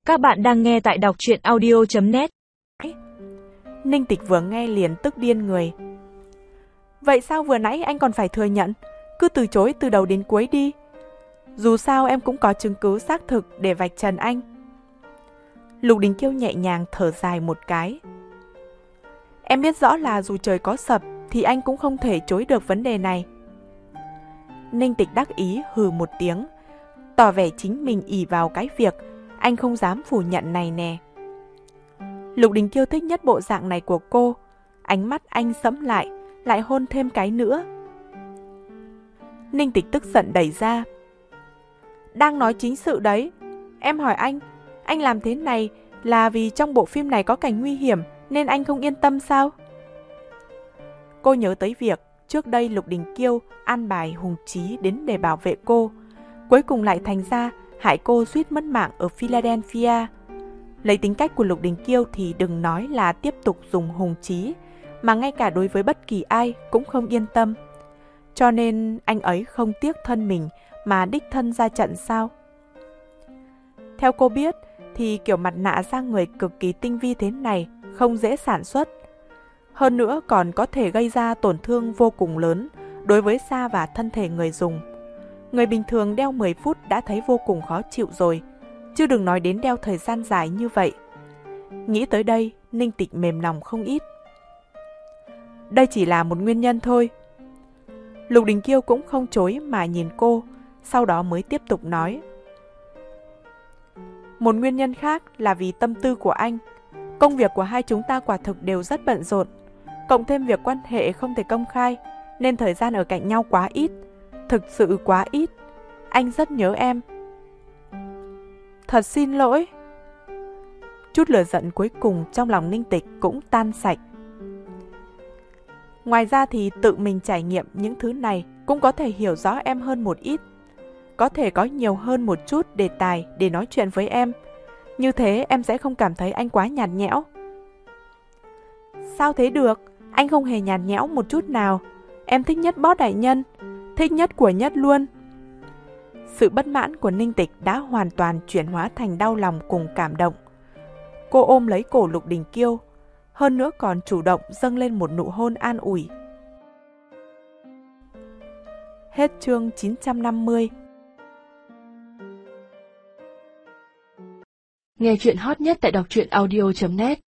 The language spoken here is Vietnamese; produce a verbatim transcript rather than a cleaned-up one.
Các bạn đang nghe tại đọc truyện audio chấm net. Ninh Tịch vừa nghe liền tức điên người. Vậy sao vừa nãy anh còn phải thừa nhận? Cứ từ chối từ đầu đến cuối đi. Dù sao em cũng có chứng cứ xác thực để vạch trần anh. Lục Đình Kiêu nhẹ nhàng thở dài một cái. Em biết rõ là dù trời có sập thì anh cũng không thể chối được vấn đề này. Ninh Tịch đắc ý hừ một tiếng, tỏ vẻ chính mình ỷ vào cái việc anh không dám phủ nhận này nè. Lục Đình Kiêu thích nhất bộ dạng này của cô. Ánh mắt anh sẫm lại, lại hôn thêm cái nữa. Ninh Tịch tức giận đẩy ra. Đang nói chính sự đấy. Em hỏi anh, anh làm thế này là vì trong bộ phim này có cảnh nguy hiểm nên anh không yên tâm sao? Cô nhớ tới việc trước đây Lục Đình Kiêu an bài Hùng Chí đến để bảo vệ cô, cuối cùng lại thành ra hại cô suýt mất mạng ở Philadelphia. Lấy tính cách của Lục Đình Kiêu thì đừng nói là tiếp tục dùng Hùng Chí, mà ngay cả đối với bất kỳ ai cũng không yên tâm. Cho nên anh ấy không tiếc thân mình mà đích thân ra trận sao? Theo cô biết thì kiểu mặt nạ da người cực kỳ tinh vi thế này không dễ sản xuất. Hơn nữa còn có thể gây ra tổn thương vô cùng lớn đối với da và thân thể người dùng. Người bình thường đeo mười phút đã thấy vô cùng khó chịu rồi, chứ đừng nói đến đeo thời gian dài như vậy. Nghĩ tới đây, Ninh Tịch mềm lòng không ít. Đây chỉ là một nguyên nhân thôi. Lục Đình Kiêu cũng không chối mà nhìn cô, sau đó mới tiếp tục nói. Một nguyên nhân khác là vì tâm tư của anh. Công việc của hai chúng ta quả thực đều rất bận rộn, cộng thêm việc quan hệ không thể công khai, nên thời gian ở cạnh nhau quá ít, thực sự quá ít. Anh rất nhớ em. Thật xin lỗi. Chút lửa giận cuối cùng trong lòng Ninh Tịch cũng tan sạch. Ngoài ra thì tự mình trải nghiệm những thứ này cũng có thể hiểu rõ em hơn một ít. Có thể có nhiều hơn một chút đề tài để nói chuyện với em. Như thế em sẽ không cảm thấy anh quá nhạt nhẽo. Sao thế được? Anh không hề nhạt nhẽo một chút nào. Em thích nhất Boss đại nhân, thích nhất của nhất luôn. Sự bất mãn của Ninh Tịch đã hoàn toàn chuyển hóa thành đau lòng cùng cảm động. Cô ôm lấy cổ Lục Đình Kiêu, hơn nữa còn chủ động dâng lên một nụ hôn an ủi. Hết chương chín trăm năm mươi. Nghe chuyện hot nhất tại đọc truyện audio chấm net.